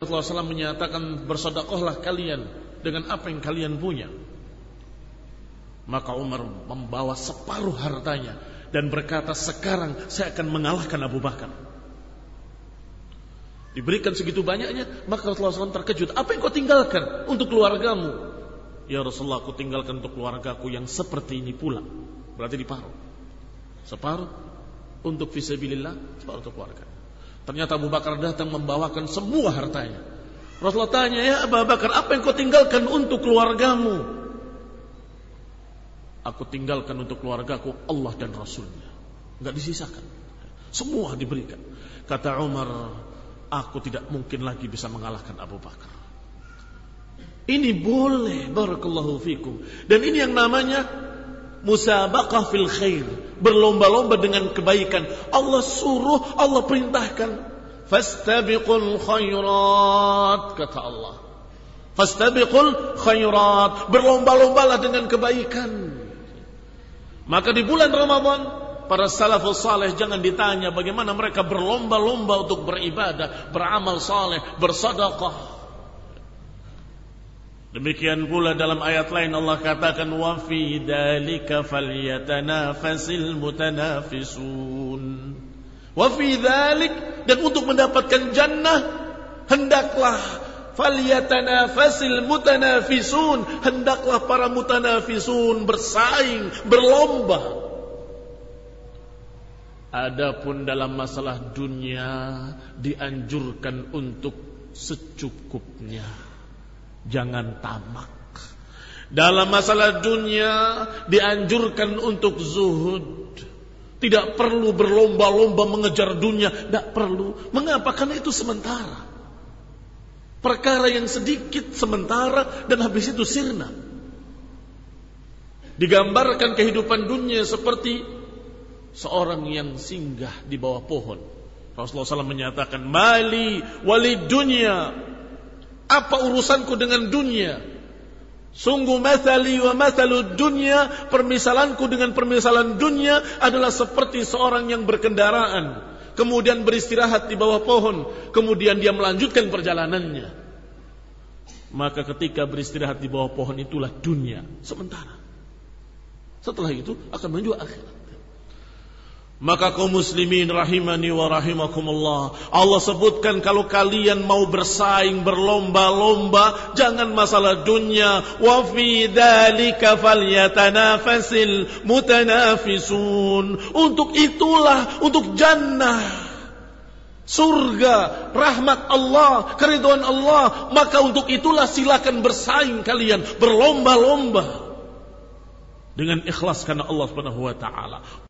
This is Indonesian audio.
Rasulullah SAW menyatakan bersedekahlah kalian dengan apa yang kalian punya. Maka Umar membawa separuh hartanya dan berkata, sekarang saya akan mengalahkan Abu Bakar. Diberikan segitu banyaknya, maka Rasulullah SAW terkejut. Apa yang kau tinggalkan untuk keluargamu? Ya Rasulullah, aku tinggalkan untuk keluargaku yang seperti ini pula. Berarti diparuh. Separuh untuk fisabilillah, separuh untuk keluarga. Ternyata Abu Bakar datang membawakan semua hartanya. Rasulullah tanya, ya Abu Bakar, apa yang kau tinggalkan untuk keluargamu? Aku tinggalkan untuk keluargaku Allah dan Rasulnya. Enggak disisakan, semua diberikan. Kata Umar, aku tidak mungkin lagi bisa mengalahkan Abu Bakar. Ini boleh, barakallahu fikum. Dan ini yang namanya musabaqah fil khair, berlomba-lomba dengan kebaikan. Allah suruh, Allah perintahkan, fastabiqul khairat, kata Allah. Fastabiqul khairat, berlomba-lombalah dengan kebaikan. Maka di bulan Ramadan, para salafus saleh jangan ditanya bagaimana mereka berlomba-lomba untuk beribadah, beramal saleh, bersedekah. Demikian pula dalam ayat lain Allah katakan, wa fi dzalika falyatanafasil mutanafisun. Wa fi dzalik, dan untuk mendapatkan jannah hendaklah falyatanafasil mutanafisun, hendaklah para mutanafisun bersaing, berlomba. Adapun dalam masalah dunia dianjurkan untuk secukupnya, jangan tamak. Dalam masalah dunia dianjurkan untuk zuhud, tidak perlu berlomba-lomba mengejar dunia, tidak perlu. Mengapa? Karena itu sementara, perkara yang sedikit sementara dan habis itu sirna. Digambarkan kehidupan dunia seperti seorang yang singgah di bawah pohon. Rasulullah SAW menyatakan, mali walid dunya, apa urusanku dengan dunia? Sungguh mathali wa mathalud dunya, permisalanku dengan permisalan dunia adalah seperti seorang yang berkendaraan, kemudian beristirahat di bawah pohon, kemudian dia melanjutkan perjalanannya. Maka ketika beristirahat di bawah pohon itulah dunia sementara. Setelah itu akan menuju akhirat. Maka kaum muslimin rahimani wa rahimakumullah, Allah sebutkan kalau kalian mau bersaing, berlomba-lomba, jangan masalah dunia. Wa fi dzalika falyatanafasil mutanafisun. Untuk itulah, untuk jannah, surga, rahmat Allah, keridhaan Allah, maka untuk itulah silakan bersaing kalian, berlomba-lomba dengan ikhlas karena Allah Subhanahu wa taala.